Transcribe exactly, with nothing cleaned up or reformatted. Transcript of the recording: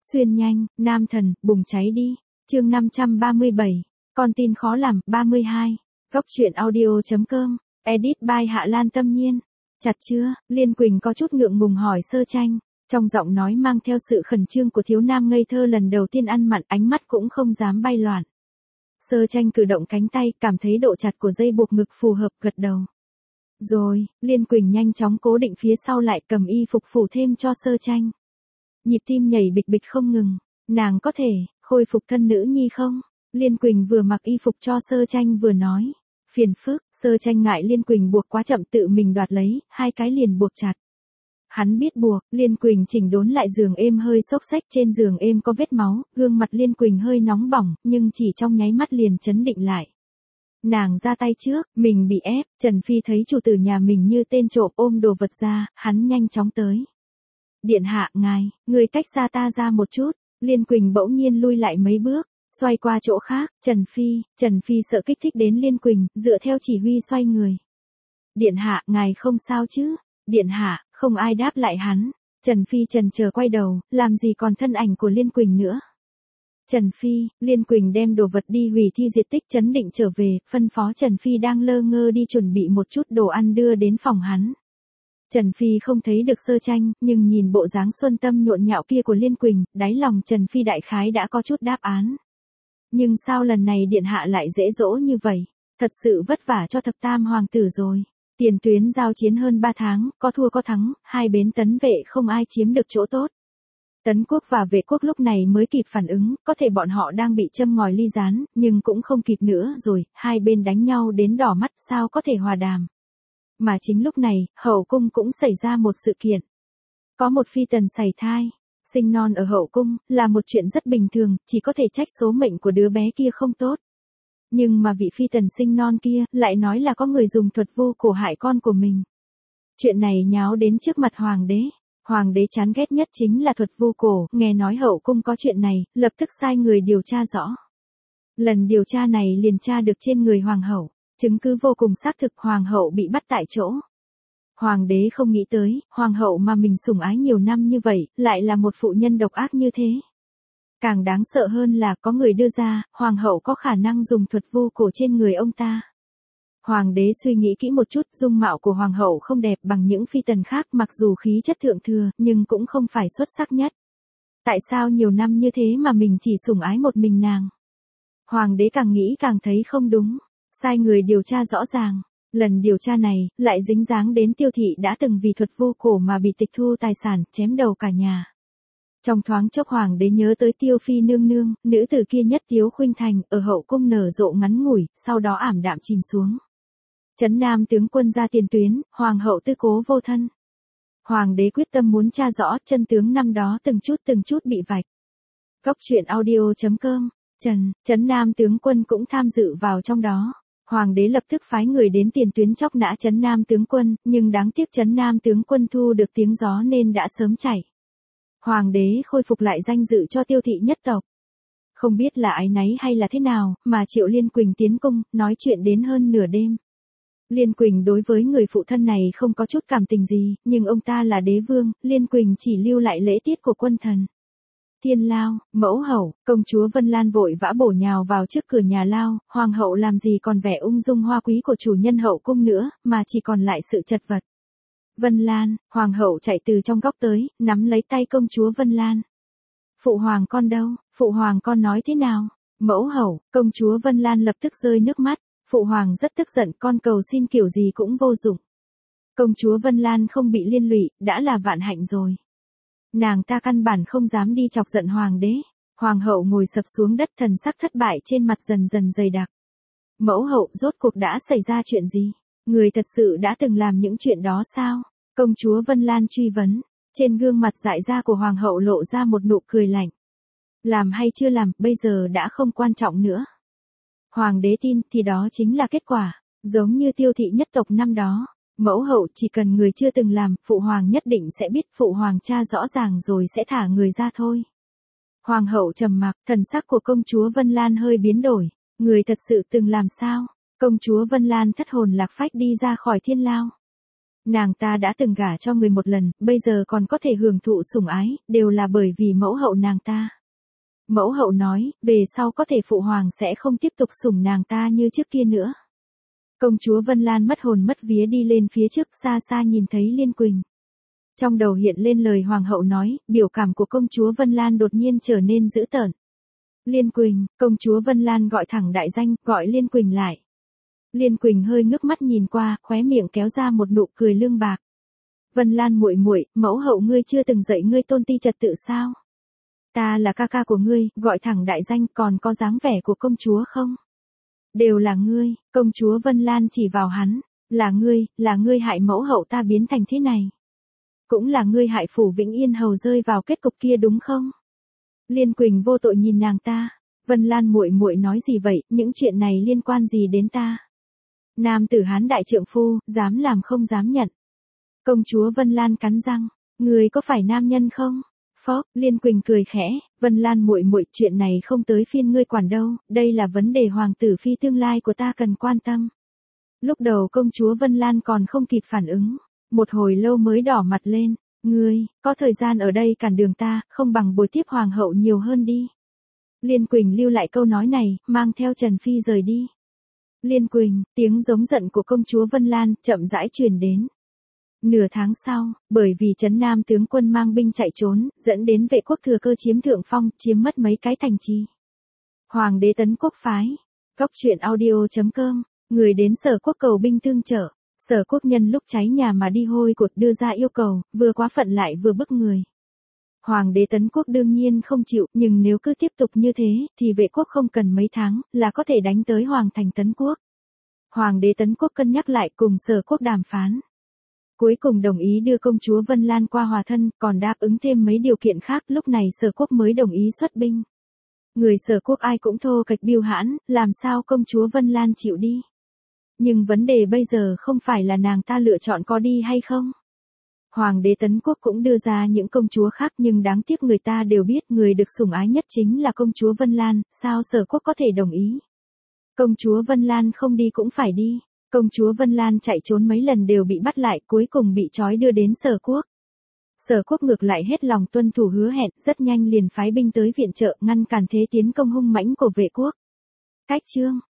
Xuyên nhanh, nam thần, bùng cháy đi. Chương năm trăm ba mươi bảy. Con tin khó làm, ba mươi hai. Góc truyện audio.com. Edit by Hạ Lan Tâm Nhiên. Chặt chưa? Liên Quỳnh có chút ngượng ngùng hỏi Sơ Tranh, trong giọng nói mang theo sự khẩn trương của thiếu nam ngây thơ lần đầu tiên ăn mặn, ánh mắt cũng không dám bay loạn. Sơ Tranh cử động cánh tay, cảm thấy độ chặt của dây buộc ngực phù hợp, gật đầu. Rồi, Liên Quỳnh nhanh chóng cố định phía sau lại, cầm y phục phủ thêm cho Sơ Tranh. Nhịp tim nhảy bịch bịch không ngừng. Nàng có thể khôi phục thân nữ nhi không? Liên Quỳnh vừa mặc y phục cho Sơ Tranh vừa nói. Phiền phức. Sơ Tranh ngại Liên Quỳnh buộc quá chậm, tự mình đoạt lấy, hai cái liền buộc chặt. Hắn biết buộc. Liên Quỳnh chỉnh đốn lại, giường êm hơi xốc xếch, trên giường êm có vết máu, gương mặt Liên Quỳnh hơi nóng bỏng, nhưng chỉ trong nháy mắt liền chấn định lại. Nàng ra tay trước, mình bị ép. Trần Phi thấy chủ tử nhà mình như tên trộm ôm đồ vật ra, hắn nhanh chóng tới. Điện hạ, ngài, người cách xa ta ra một chút. Liên Quỳnh bỗng nhiên lui lại mấy bước, xoay qua chỗ khác. Trần Phi, Trần Phi sợ kích thích đến Liên Quỳnh, dựa theo chỉ huy xoay người. Điện hạ, ngài không sao chứ? Điện hạ, không ai đáp lại hắn. Trần Phi trần chờ quay đầu, làm gì còn thân ảnh của Liên Quỳnh nữa. Trần Phi, Liên Quỳnh đem đồ vật đi hủy thi diệt tích, chấn định trở về, phân phó Trần Phi đang lơ ngơ đi chuẩn bị một chút đồ ăn đưa đến phòng hắn. Trần Phi không thấy được Sơ Tranh, nhưng nhìn bộ dáng xuân tâm nhộn nhạo kia của Liên Quỳnh, đáy lòng Trần Phi đại khái đã có chút đáp án. Nhưng sao lần này điện hạ lại dễ dỗ như vậy? Thật sự vất vả cho thập tam hoàng tử rồi. Tiền tuyến giao chiến hơn ba tháng, có thua có thắng, hai bên tấn vệ không ai chiếm được chỗ tốt. Tấn quốc và vệ quốc lúc này mới kịp phản ứng, có thể bọn họ đang bị châm ngòi ly gián, nhưng cũng không kịp nữa rồi, hai bên đánh nhau đến đỏ mắt, sao có thể hòa đàm. Mà chính lúc này, hậu cung cũng xảy ra một sự kiện. Có một phi tần sảy thai, sinh non ở hậu cung, là một chuyện rất bình thường, chỉ có thể trách số mệnh của đứa bé kia không tốt. Nhưng mà vị phi tần sinh non kia, lại nói là có người dùng thuật vu cổ hại con của mình. Chuyện này nháo đến trước mặt hoàng đế. Hoàng đế chán ghét nhất chính là thuật vu cổ, nghe nói hậu cung có chuyện này, lập tức sai người điều tra rõ. Lần điều tra này liền tra được trên người hoàng hậu, chứng cứ vô cùng xác thực, hoàng hậu bị bắt tại chỗ. Hoàng đế không nghĩ tới, hoàng hậu mà mình sủng ái nhiều năm như vậy, lại là một phụ nhân độc ác như thế. Càng đáng sợ hơn là có người đưa ra, hoàng hậu có khả năng dùng thuật vu cổ trên người ông ta. Hoàng đế suy nghĩ kỹ một chút, dung mạo của hoàng hậu không đẹp bằng những phi tần khác, mặc dù khí chất thượng thừa, nhưng cũng không phải xuất sắc nhất. Tại sao nhiều năm như thế mà mình chỉ sủng ái một mình nàng? Hoàng đế càng nghĩ càng thấy không đúng, sai người điều tra rõ ràng. Lần điều tra này, lại dính dáng đến Tiêu thị đã từng vì thuật vu cổ mà bị tịch thu tài sản, chém đầu cả nhà. Trong thoáng chốc hoàng đế nhớ tới Tiêu phi nương nương, nữ tử kia nhất tiếu khuynh thành, ở hậu cung nở rộ ngắn ngủi, sau đó ảm đạm chìm xuống. Trấn Nam tướng quân ra tiền tuyến, hoàng hậu tư cố vô thân. Hoàng đế quyết tâm muốn tra rõ chân tướng năm đó từng chút từng chút bị vạch. Góc truyện audio.com. Trần, Trấn Nam tướng quân cũng tham dự vào trong đó. Hoàng đế lập tức phái người đến tiền tuyến chóc nã Trấn Nam tướng quân, nhưng đáng tiếc Trấn Nam tướng quân thu được tiếng gió nên đã sớm chạy. Hoàng đế khôi phục lại danh dự cho Tiêu thị nhất tộc. Không biết là áy náy hay là thế nào, mà triệu Liên Quỳnh tiến cung, nói chuyện đến hơn nửa đêm. Liên Quỳnh đối với người phụ thân này không có chút cảm tình gì, nhưng ông ta là đế vương, Liên Quỳnh chỉ lưu lại lễ tiết của quân thần. Thiên lao, mẫu hậu, công chúa Vân Lan vội vã bổ nhào vào trước cửa nhà lao, hoàng hậu làm gì còn vẻ ung dung hoa quý của chủ nhân hậu cung nữa, mà chỉ còn lại sự chật vật. Vân Lan, hoàng hậu chạy từ trong góc tới, nắm lấy tay công chúa Vân Lan. Phụ hoàng con đâu, phụ hoàng con nói thế nào? Mẫu hậu, công chúa Vân Lan lập tức rơi nước mắt, phụ hoàng rất tức giận, con cầu xin kiểu gì cũng vô dụng. Công chúa Vân Lan không bị liên lụy, đã là vạn hạnh rồi. Nàng ta căn bản không dám đi chọc giận hoàng đế. Hoàng hậu ngồi sập xuống đất, thần sắc thất bại trên mặt dần dần dày đặc. Mẫu hậu, rốt cuộc đã xảy ra chuyện gì? Người thật sự đã từng làm những chuyện đó sao? Công chúa Vân Lan truy vấn. Trên gương mặt dại ra của hoàng hậu lộ ra một nụ cười lạnh. Làm hay chưa làm, bây giờ đã không quan trọng nữa. Hoàng đế tin thì đó chính là kết quả, giống như Tiêu thị nhất tộc năm đó. Mẫu hậu, chỉ cần người chưa từng làm, phụ hoàng nhất định sẽ biết, phụ hoàng tra rõ ràng rồi sẽ thả người ra thôi. Hoàng hậu trầm mặc, thần sắc của công chúa Vân Lan hơi biến đổi. Người thật sự từng làm sao? Công chúa Vân Lan thất hồn lạc phách đi ra khỏi thiên lao. Nàng ta đã từng gả cho người một lần, bây giờ còn có thể hưởng thụ sủng ái, đều là bởi vì mẫu hậu nàng ta. Mẫu hậu nói, về sau có thể phụ hoàng sẽ không tiếp tục sủng nàng ta như trước kia nữa. Công chúa Vân Lan mất hồn mất vía đi lên phía trước, xa xa nhìn thấy Liên Quỳnh. Trong đầu hiện lên lời hoàng hậu nói, biểu cảm của công chúa Vân Lan đột nhiên trở nên dữ tợn. Liên Quỳnh, công chúa Vân Lan gọi thẳng đại danh, gọi Liên Quỳnh lại. Liên Quỳnh hơi ngước mắt nhìn qua, khóe miệng kéo ra một nụ cười lương bạc. Vân Lan muội muội, mẫu hậu ngươi chưa từng dạy ngươi tôn ti trật tự sao? Ta là ca ca của ngươi, gọi thẳng đại danh, còn có dáng vẻ của công chúa không? Đều là ngươi, công chúa Vân Lan chỉ vào hắn, là ngươi, là ngươi hại mẫu hậu ta biến thành thế này. Cũng là ngươi hại Phủ Vĩnh Yên hầu rơi vào kết cục kia đúng không? Liên Quỳnh vô tội nhìn nàng ta, Vân Lan muội muội nói gì vậy, những chuyện này liên quan gì đến ta? Nam tử Hán đại trượng phu, dám làm không dám nhận. Công chúa Vân Lan cắn răng, ngươi có phải nam nhân không? Phốc, Liên Quỳnh cười khẽ, Vân Lan muội muội, chuyện này không tới phiên ngươi quản đâu, đây là vấn đề hoàng tử phi tương lai của ta cần quan tâm. Lúc đầu công chúa Vân Lan còn không kịp phản ứng, một hồi lâu mới đỏ mặt lên, ngươi, có thời gian ở đây cản đường ta, không bằng bồi tiếp hoàng hậu nhiều hơn đi. Liên Quỳnh lưu lại câu nói này, mang theo Trần Phi rời đi. Liên Quỳnh, tiếng giống giận của công chúa Vân Lan chậm rãi truyền đến. Nửa tháng sau, bởi vì Trấn Nam tướng quân mang binh chạy trốn, dẫn đến vệ quốc thừa cơ chiếm thượng phong, chiếm mất mấy cái thành trì. Hoàng đế tấn quốc phái. Góc truyện audio chấm com, người đến Sở Quốc cầu binh tương trợ. Sở Quốc nhân lúc cháy nhà mà đi hôi cột đưa ra yêu cầu, vừa quá phận lại vừa bức người. Hoàng đế tấn quốc đương nhiên không chịu, nhưng nếu cứ tiếp tục như thế, thì vệ quốc không cần mấy tháng, là có thể đánh tới Hoàng thành tấn quốc. Hoàng đế tấn quốc cân nhắc lại cùng Sở Quốc đàm phán. Cuối cùng đồng ý đưa công chúa Vân Lan qua hòa thân, còn đáp ứng thêm mấy điều kiện khác, lúc này Sở Quốc mới đồng ý xuất binh. Người Sở Quốc ai cũng thô kệch biêu hãn, làm sao công chúa Vân Lan chịu đi. Nhưng vấn đề bây giờ không phải là nàng ta lựa chọn có đi hay không. Hoàng đế tấn quốc cũng đưa ra những công chúa khác, nhưng đáng tiếc người ta đều biết người được sủng ái nhất chính là công chúa Vân Lan, sao Sở Quốc có thể đồng ý. Công chúa Vân Lan không đi cũng phải đi. Công chúa Vân Lan chạy trốn mấy lần đều bị bắt lại, cuối cùng bị trói đưa đến Sở Quốc. Sở Quốc ngược lại hết lòng tuân thủ hứa hẹn, rất nhanh liền phái binh tới viện trợ, ngăn cản thế tiến công hung mãnh của vệ quốc. Cách chương